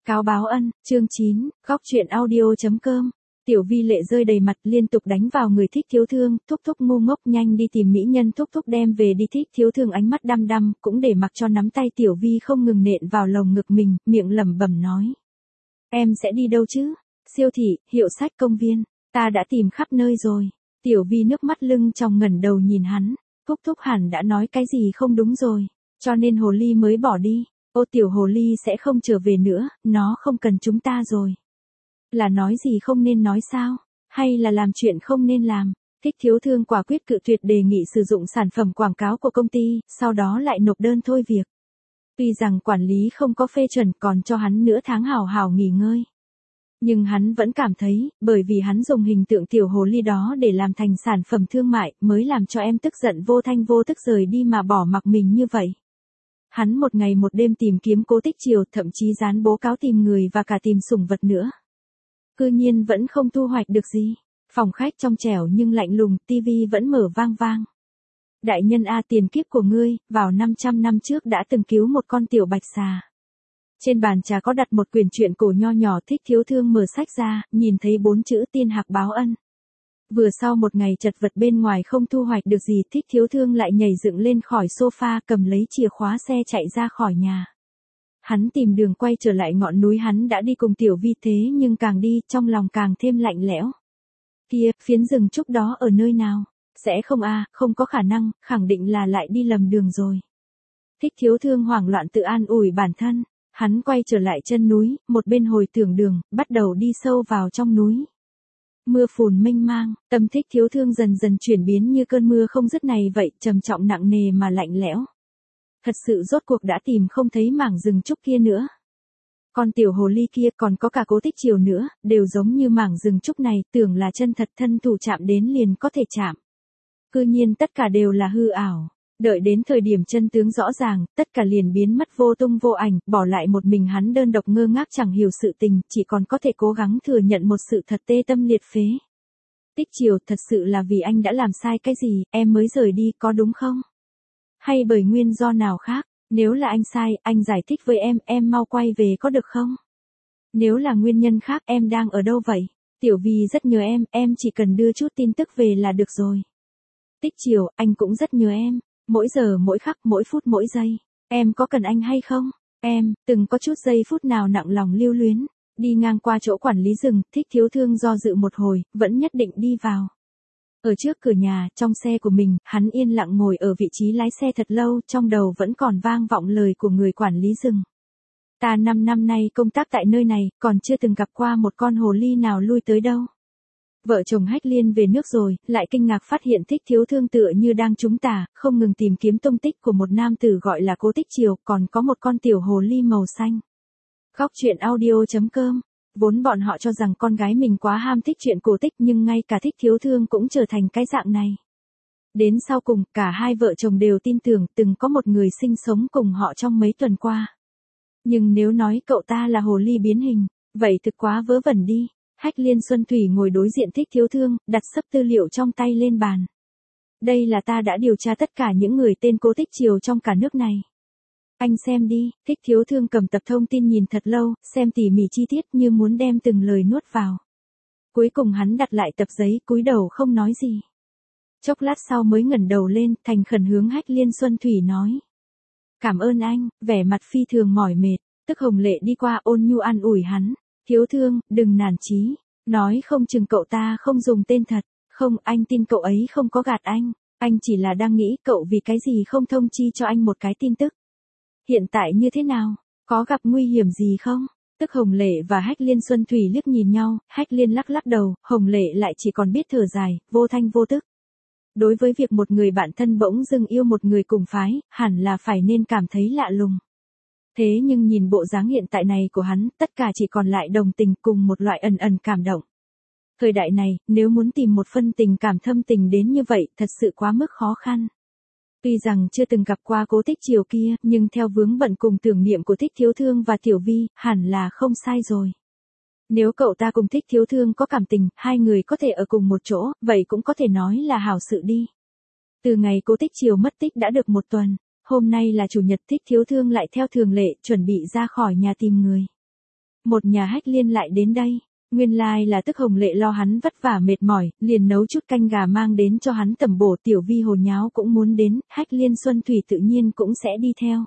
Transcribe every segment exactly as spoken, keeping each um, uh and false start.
Cáo báo ân, chương chín, góc truyện audio.com. Tiểu Vi lệ rơi đầy mặt liên tục đánh vào người Thích Thiếu Thương, thúc thúc ngu ngốc nhanh đi tìm mỹ nhân thúc thúc đem về đi. Thích Thiếu Thương ánh mắt đăm đăm, cũng để mặc cho nắm tay Tiểu Vi không ngừng nện vào lồng ngực mình, miệng lẩm bẩm nói. Em sẽ đi đâu chứ? Siêu thị, hiệu sách, công viên, ta đã tìm khắp nơi rồi. Tiểu Vi nước mắt lưng tròng ngẩng đầu nhìn hắn, thúc thúc hẳn đã nói cái gì không đúng rồi, cho nên hồ ly mới bỏ đi. Ô tiểu hồ ly sẽ không trở về nữa, nó không cần chúng ta rồi. Là nói gì không nên nói sao? Hay là làm chuyện không nên làm? Thích Thiếu Thương quả quyết cự tuyệt đề nghị sử dụng sản phẩm quảng cáo của công ty, sau đó lại nộp đơn thôi việc. Tuy rằng quản lý không có phê chuẩn còn cho hắn nửa tháng hào hào nghỉ ngơi. Nhưng hắn vẫn cảm thấy, bởi vì hắn dùng hình tượng tiểu hồ ly đó để làm thành sản phẩm thương mại, mới làm cho em tức giận vô thanh vô tức rời đi mà bỏ mặc mình như vậy. Hắn một ngày một đêm tìm kiếm Cố Tích Triều, thậm chí dán bố cáo tìm người và cả tìm sủng vật nữa. Cư nhiên vẫn không thu hoạch được gì. Phòng khách trong trẻo nhưng lạnh lùng, tivi vẫn mở vang vang. Đại nhân a, tiền kiếp của ngươi, vào năm trăm năm trước đã từng cứu một con tiểu bạch xà. Trên bàn trà có đặt một quyển truyện cổ nho nhỏ. Thích Thiếu Thương mở sách ra, nhìn thấy bốn chữ tiên hạc báo ân. Vừa sau một ngày chật vật bên ngoài không thu hoạch được gì, Thích Thiếu Thương lại nhảy dựng lên khỏi sofa, cầm lấy chìa khóa xe chạy ra khỏi nhà. Hắn tìm đường quay trở lại ngọn núi hắn đã đi cùng Tiểu Vi, thế nhưng càng đi, trong lòng càng thêm lạnh lẽo. Kia, phiến rừng trúc đó ở nơi nào? Sẽ không a, không có khả năng, khẳng định là lại đi lầm đường rồi. Thích Thiếu Thương hoảng loạn tự an ủi bản thân, hắn quay trở lại chân núi, một bên hồi tưởng đường, bắt đầu đi sâu vào trong núi. Mưa phùn mênh mang, tâm Thích Thiếu Thương dần dần chuyển biến như cơn mưa không dứt này vậy, trầm trọng nặng nề mà lạnh lẽo. Thật sự rốt cuộc đã tìm không thấy mảng rừng trúc kia nữa. Con tiểu hồ ly kia còn có cả Cố Tích Triều nữa, đều giống như mảng rừng trúc này, tưởng là chân thật thân thủ chạm đến liền có thể chạm. Cư nhiên tất cả đều là hư ảo. Đợi đến thời điểm chân tướng rõ ràng, tất cả liền biến mất vô tung vô ảnh, bỏ lại một mình hắn đơn độc ngơ ngác chẳng hiểu sự tình, chỉ còn có thể cố gắng thừa nhận một sự thật tê tâm liệt phế. Tích Triều, thật sự là vì anh đã làm sai cái gì, em mới rời đi, có đúng không? Hay bởi nguyên do nào khác, nếu là anh sai, anh giải thích với em, em mau quay về có được không? Nếu là nguyên nhân khác, em đang ở đâu vậy? Tiểu Vi rất nhớ em, em chỉ cần đưa chút tin tức về là được rồi. Tích Triều, anh cũng rất nhớ em. Mỗi giờ mỗi khắc, mỗi phút mỗi giây. Em có cần anh hay không? Em, từng có chút giây phút nào nặng lòng lưu luyến. Đi ngang qua chỗ quản lý rừng, Thích Thiếu Thương do dự một hồi, vẫn nhất định đi vào. Ở trước cửa nhà, trong xe của mình, hắn yên lặng ngồi ở vị trí lái xe thật lâu, trong đầu vẫn còn vang vọng lời của người quản lý rừng. Ta năm năm nay công tác tại nơi này, còn chưa từng gặp qua một con hồ ly nào lui tới đâu. Vợ chồng Hách Liên về nước rồi, lại kinh ngạc phát hiện Thích Thiếu Thương tựa như đang trúng tà, không ngừng tìm kiếm tung tích của một nam tử gọi là Cố Tích Triều, còn có một con tiểu hồ ly màu xanh. Góc truyện audio.com. Vốn bọn họ cho rằng con gái mình quá ham thích chuyện cổ tích, nhưng ngay cả Thích Thiếu Thương cũng trở thành cái dạng này. Đến sau cùng, cả hai vợ chồng đều tin tưởng từng có một người sinh sống cùng họ trong mấy tuần qua. Nhưng nếu nói cậu ta là hồ ly biến hình, vậy thực quá vớ vẩn đi. Hách Liên Xuân Thủy ngồi đối diện Thích Thiếu Thương, đặt sấp tư liệu trong tay lên bàn. Đây là ta đã điều tra tất cả những người tên Cố Tích Triều trong cả nước này. Anh xem đi. Thích Thiếu Thương cầm tập thông tin nhìn thật lâu, xem tỉ mỉ chi tiết như muốn đem từng lời nuốt vào. Cuối cùng hắn đặt lại tập giấy, cúi đầu không nói gì. Chốc lát sau mới ngẩng đầu lên, thành khẩn hướng Hách Liên Xuân Thủy nói. Cảm ơn anh, vẻ mặt phi thường mỏi mệt. Tức Hồng Lệ đi qua ôn nhu an ủi hắn. Thiếu Thương, đừng nản chí, nói không chừng cậu ta không dùng tên thật, không, anh tin cậu ấy không có gạt anh, anh chỉ là đang nghĩ cậu vì cái gì không thông chi cho anh một cái tin tức. Hiện tại như thế nào, có gặp nguy hiểm gì không? Tức Hồng Lệ và Hách Liên Xuân Thủy liếc nhìn nhau, Hách Liên lắc lắc đầu, Hồng Lệ lại chỉ còn biết thở dài, vô thanh vô tức. Đối với việc một người bạn thân bỗng dưng yêu một người cùng phái, hẳn là phải nên cảm thấy lạ lùng. Thế nhưng nhìn bộ dáng hiện tại này của hắn, tất cả chỉ còn lại đồng tình cùng một loại ẩn ẩn cảm động. Thời đại này, nếu muốn tìm một phân tình cảm thâm tình đến như vậy, thật sự quá mức khó khăn. Tuy rằng chưa từng gặp qua Cố Tích Triều kia, nhưng theo vướng bận cùng tưởng niệm của Thích Thiếu Thương và Tiểu Vi, hẳn là không sai rồi. Nếu cậu ta cùng Thích Thiếu Thương có cảm tình, hai người có thể ở cùng một chỗ, vậy cũng có thể nói là hảo sự đi. Từ ngày Cố Tích Triều mất tích đã được một tuần. Hôm nay là chủ nhật, Thích Thiếu Thương lại theo thường lệ chuẩn bị ra khỏi nhà tìm người. Một nhà Hách Liên lại đến đây. Nguyên lai là Tức Hồng Lệ lo hắn vất vả mệt mỏi, liền nấu chút canh gà mang đến cho hắn tẩm bổ. Tiểu Vi hồ nháo cũng muốn đến, Hách Liên Xuân Thủy tự nhiên cũng sẽ đi theo.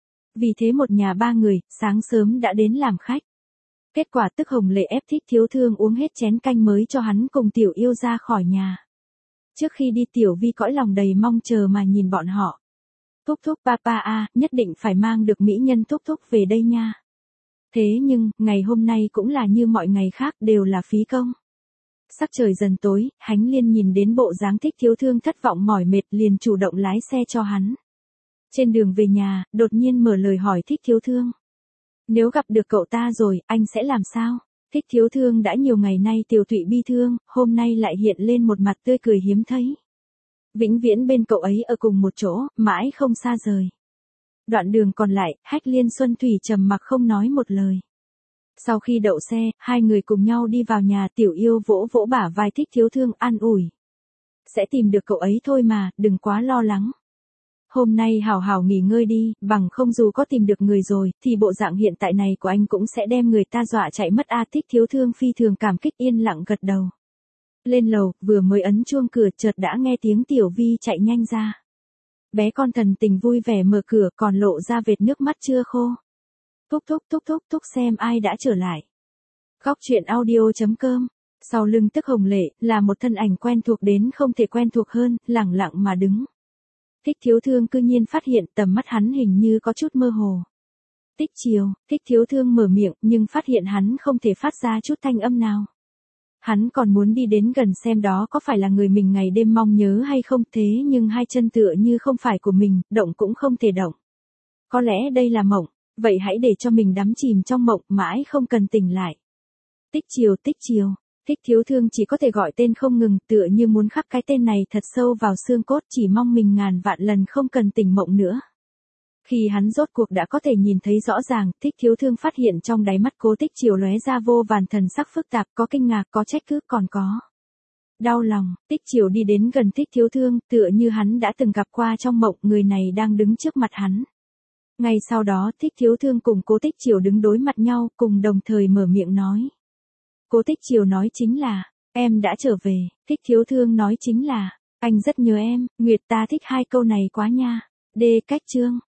Vì thế một nhà ba người, sáng sớm đã đến làm khách. Kết quả Tức Hồng Lệ ép Thích Thiếu Thương uống hết chén canh mới cho hắn cùng Tiểu Yêu ra khỏi nhà. Trước khi đi Tiểu Vi cõi lòng đầy mong chờ mà nhìn bọn họ. Thúc thúc papa a, nhất định phải mang được mỹ nhân thúc thúc về đây nha. Thế nhưng, ngày hôm nay cũng là như mọi ngày khác, đều là phí công. Sắc trời dần tối, Hánh Liên nhìn đến bộ dáng Thích Thiếu Thương thất vọng mỏi mệt liền chủ động lái xe cho hắn. Trên đường về nhà, đột nhiên mở lời hỏi Thích Thiếu Thương. Nếu gặp được cậu ta rồi, anh sẽ làm sao? Thích Thiếu Thương đã nhiều ngày nay tiều tụy bi thương, hôm nay lại hiện lên một mặt tươi cười hiếm thấy. Vĩnh viễn bên cậu ấy ở cùng một chỗ, mãi không xa rời. Đoạn đường còn lại, Hách Liên Xuân Thủy trầm mặc không nói một lời. Sau khi đậu xe, hai người cùng nhau đi vào nhà. Tiểu Yêu vỗ vỗ bả vai Thích Thiếu Thương an ủi. Sẽ tìm được cậu ấy thôi mà, đừng quá lo lắng. Hôm nay hào hào nghỉ ngơi đi, bằng không dù có tìm được người rồi, thì bộ dạng hiện tại này của anh cũng sẽ đem người ta dọa chạy mất a. Thích Thiếu Thương phi thường cảm kích yên lặng gật đầu. Lên lầu, vừa mới ấn chuông cửa chợt đã nghe tiếng Tiểu Vi chạy nhanh ra. Bé con thần tình vui vẻ mở cửa còn lộ ra vệt nước mắt chưa khô. Thúc thúc thúc thúc thúc xem ai đã trở lại. Góc truyện audio chấm com. Sau lưng Tức Hồng Lệ là một thân ảnh quen thuộc đến không thể quen thuộc hơn, lẳng lặng mà đứng. Thích Thiếu Thương cư nhiên phát hiện tầm mắt hắn hình như có chút mơ hồ. Tích Chiều, Thích Thiếu Thương mở miệng nhưng phát hiện hắn không thể phát ra chút thanh âm nào. Hắn còn muốn đi đến gần xem đó có phải là người mình ngày đêm mong nhớ hay không, thế nhưng hai chân tựa như không phải của mình, động cũng không thể động. Có lẽ đây là mộng, vậy hãy để cho mình đắm chìm trong mộng mãi không cần tỉnh lại. Tích Chiều, Tích Chiều, Thích Thiếu Thương chỉ có thể gọi tên không ngừng, tựa như muốn khắc cái tên này thật sâu vào xương cốt, chỉ mong mình ngàn vạn lần không cần tỉnh mộng nữa. Khi hắn rốt cuộc đã có thể nhìn thấy rõ ràng, Thích Thiếu Thương phát hiện trong đáy mắt Cố Tích Chiều lóe ra vô vàn thần sắc phức tạp, có kinh ngạc, có trách cứ, còn có đau lòng. Tích Chiều đi đến gần Thích Thiếu Thương, tựa như hắn đã từng gặp qua trong mộng, người này đang đứng trước mặt hắn. Ngay sau đó Thích Thiếu Thương cùng Cố Tích Chiều đứng đối mặt nhau, cùng đồng thời mở miệng nói. Cố Tích Chiều nói chính là, em đã trở về. Thích Thiếu Thương nói chính là, anh rất nhớ em. Nguyệt ta thích hai câu này quá nha. Đê cách chương.